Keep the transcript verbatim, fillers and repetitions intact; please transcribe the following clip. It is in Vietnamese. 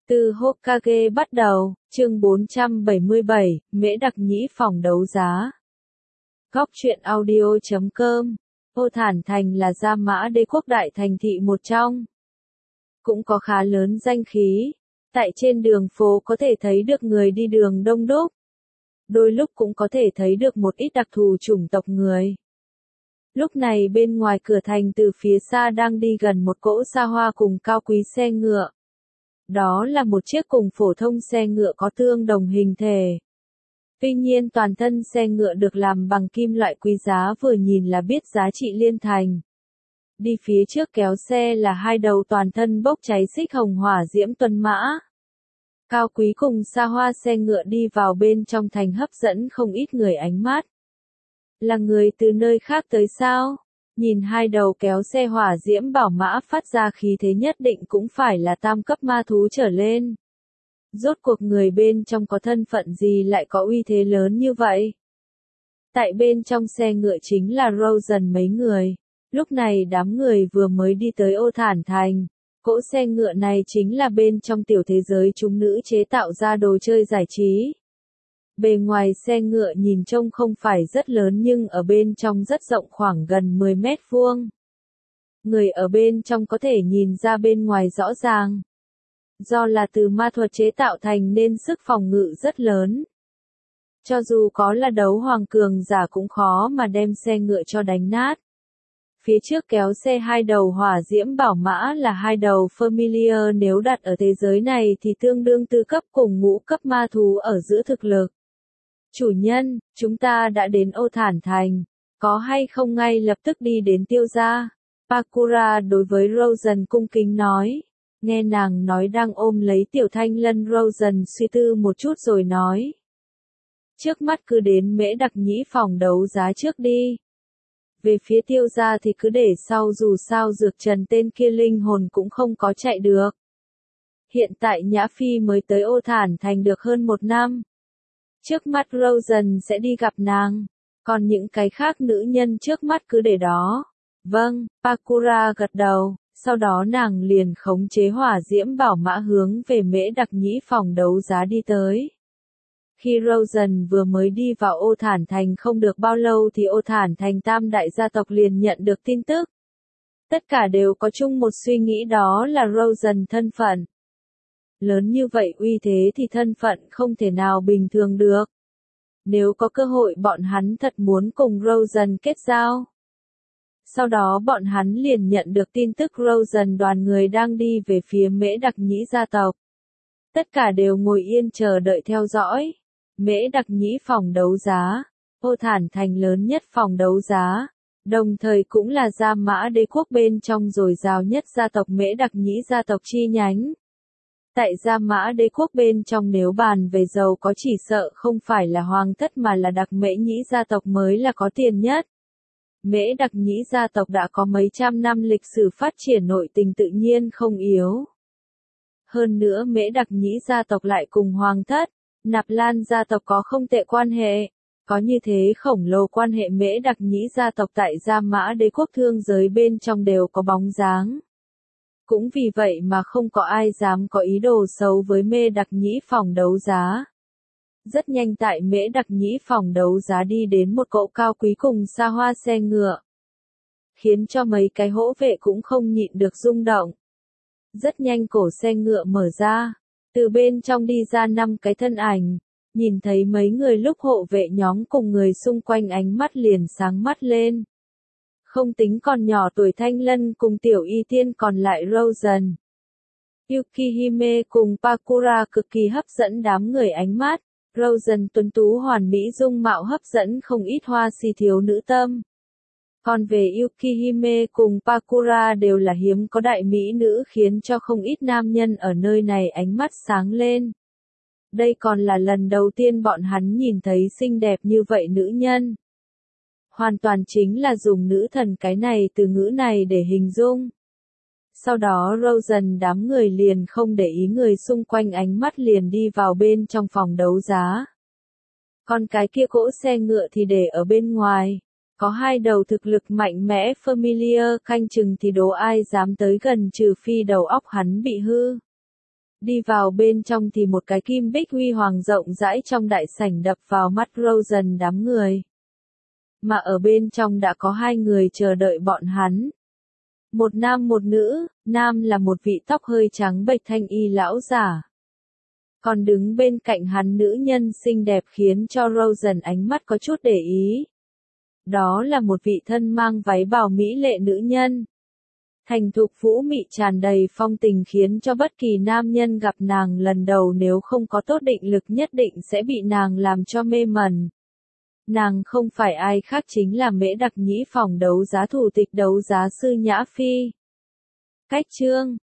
Từ Hokage bắt đầu, chương bốn trăm bảy mươi bảy, Mễ Đặc Nhĩ phòng đấu giá. Góc truyện audio chấm com. Ô Thản Thành là Gia Mã Đế quốc đại thành thị một trong. Cũng có khá lớn danh khí. Tại trên đường phố có thể thấy được người đi đường đông đúc. Đôi lúc cũng có thể thấy được một ít đặc thù chủng tộc người. Lúc này bên ngoài cửa thành từ phía xa đang đi gần một cỗ xa hoa cùng cao quý xe ngựa. Đó là một chiếc cùng phổ thông xe ngựa có tương đồng hình thể. Tuy nhiên toàn thân xe ngựa được làm bằng kim loại quý giá, vừa nhìn là biết giá trị liên thành. Đi phía trước kéo xe là hai đầu toàn thân bốc cháy xích hồng hỏa diễm tuần mã. Cao quý cùng xa hoa xe ngựa đi vào bên trong thành hấp dẫn không ít người ánh mắt. Là người từ nơi khác tới sao? Nhìn hai đầu kéo xe hỏa diễm bảo mã phát ra khí thế nhất định cũng phải là tam cấp ma thú trở lên. Rốt cuộc người bên trong có thân phận gì lại có uy thế lớn như vậy? Tại bên trong xe ngựa chính là Rosen mấy người. Lúc này đám người vừa mới đi tới Ô Thản Thành. Cỗ xe ngựa này chính là bên trong tiểu thế giới chúng nữ chế tạo ra đồ chơi giải trí. Bề ngoài xe ngựa nhìn trông không phải rất lớn nhưng ở bên trong rất rộng, khoảng gần mười mét vuông. Người ở bên trong có thể nhìn ra bên ngoài rõ ràng. Do là từ ma thuật chế tạo thành nên sức phòng ngự rất lớn. Cho dù có là đấu hoàng cường giả cũng khó mà đem xe ngựa cho đánh nát. Phía trước kéo xe hai đầu hỏa diễm bảo mã là hai đầu Familiar, nếu đặt ở thế giới này thì tương đương tư cấp cùng ngũ cấp ma thú ở giữa thực lực. Chủ nhân, chúng ta đã đến Ô Thản Thành, có hay không ngay lập tức đi đến tiêu gia? Pakura đối với Rosen cung kính nói. Nghe nàng nói đang ôm lấy tiểu thanh lân, Rosen suy tư một chút rồi nói. Trước mắt cứ đến Mễ Đặc Nhĩ phòng đấu giá trước đi. Về phía tiêu gia thì cứ để sau, dù sao Dược Trần tên kia linh hồn cũng không có chạy được. Hiện tại Nhã Phi mới tới Ô Thản Thành được hơn một năm. Trước mắt Rosen sẽ đi gặp nàng, còn những cái khác nữ nhân trước mắt cứ để đó. Vâng, Pakura gật đầu, sau đó nàng liền khống chế hỏa diễm bảo mã hướng về Mễ Đặc Nhĩ phòng đấu giá đi tới. Khi Rosen vừa mới đi vào Ô Thản Thành không được bao lâu thì Ô Thản Thành tam đại gia tộc liền nhận được tin tức. Tất cả đều có chung một suy nghĩ, đó là Rosen thân phận. Lớn như vậy uy thế thì thân phận không thể nào bình thường được. Nếu có cơ hội bọn hắn thật muốn cùng Rosen kết giao. Sau đó bọn hắn liền nhận được tin tức Rosen đoàn người đang đi về phía Mễ Đặc Nhĩ gia tộc. Tất cả đều ngồi yên chờ đợi theo dõi. Mễ Đặc Nhĩ phòng đấu giá, Ô Thản Thành lớn nhất phòng đấu giá, đồng thời cũng là Gia Mã Đế quốc bên trong dồi dào nhất gia tộc Mễ Đặc Nhĩ gia tộc chi nhánh. Tại Gia Mã Đế quốc bên trong nếu bàn về giàu có chỉ sợ không phải là Hoàng thất mà là Đặc Mễ Nhĩ gia tộc mới là có tiền nhất. Mễ Đặc Nhĩ gia tộc đã có mấy trăm năm lịch sử phát triển, nội tình tự nhiên không yếu. Hơn nữa Mễ Đặc Nhĩ gia tộc lại cùng Hoàng thất, Nạp Lan gia tộc có không tệ quan hệ. Có như thế khổng lồ quan hệ, Mễ Đặc Nhĩ gia tộc tại Gia Mã Đế quốc thương giới bên trong đều có bóng dáng. Cũng vì vậy mà không có ai dám có ý đồ xấu với Mễ Đặc Nhĩ phòng đấu giá. Rất nhanh tại Mễ Đặc Nhĩ phòng đấu giá đi đến một cỗ cao quý cùng xa hoa xe ngựa. Khiến cho mấy cái hỗ vệ cũng không nhịn được rung động. Rất nhanh cổ xe ngựa mở ra. Từ bên trong đi ra năm cái thân ảnh. Nhìn thấy mấy người lúc hộ vệ nhóm cùng người xung quanh ánh mắt liền sáng mắt lên. Không tính còn nhỏ tuổi Thanh Lân cùng Tiểu Y Tiên, còn lại Rosen, Yukihime cùng Pakura cực kỳ hấp dẫn đám người ánh mắt. Rosen tuấn tú hoàn mỹ dung mạo hấp dẫn không ít hoa si thiếu nữ tâm. Còn về Yukihime cùng Pakura đều là hiếm có đại mỹ nữ, khiến cho không ít nam nhân ở nơi này ánh mắt sáng lên. Đây còn là lần đầu tiên bọn hắn nhìn thấy xinh đẹp như vậy nữ nhân. Hoàn toàn chính là dùng nữ thần cái này từ ngữ này để hình dung. Sau đó Rosen đám người liền không để ý người xung quanh ánh mắt liền đi vào bên trong phòng đấu giá. Còn cái kia cỗ xe ngựa thì để ở bên ngoài. Có hai đầu thực lực mạnh mẽ Familiar canh chừng thì đố ai dám tới gần trừ phi đầu óc hắn bị hư. Đi vào bên trong thì một cái kim bích huy hoàng rộng rãi trong đại sảnh đập vào mắt Rosen đám người. Mà ở bên trong đã có hai người chờ đợi bọn hắn. Một nam một nữ, nam là một vị tóc hơi trắng bệch thanh y lão giả. Còn đứng bên cạnh hắn nữ nhân xinh đẹp khiến cho Rosen ánh mắt có chút để ý. Đó là một vị thân mang váy bào mỹ lệ nữ nhân. Thành thục vũ mị tràn đầy phong tình khiến cho bất kỳ nam nhân gặp nàng lần đầu nếu không có tốt định lực nhất định sẽ bị nàng làm cho mê mẩn. Nàng không phải ai khác chính là Mễ Đặc Nhĩ phòng đấu giá thủ tịch đấu giá sư Nhã Phi. Cách chương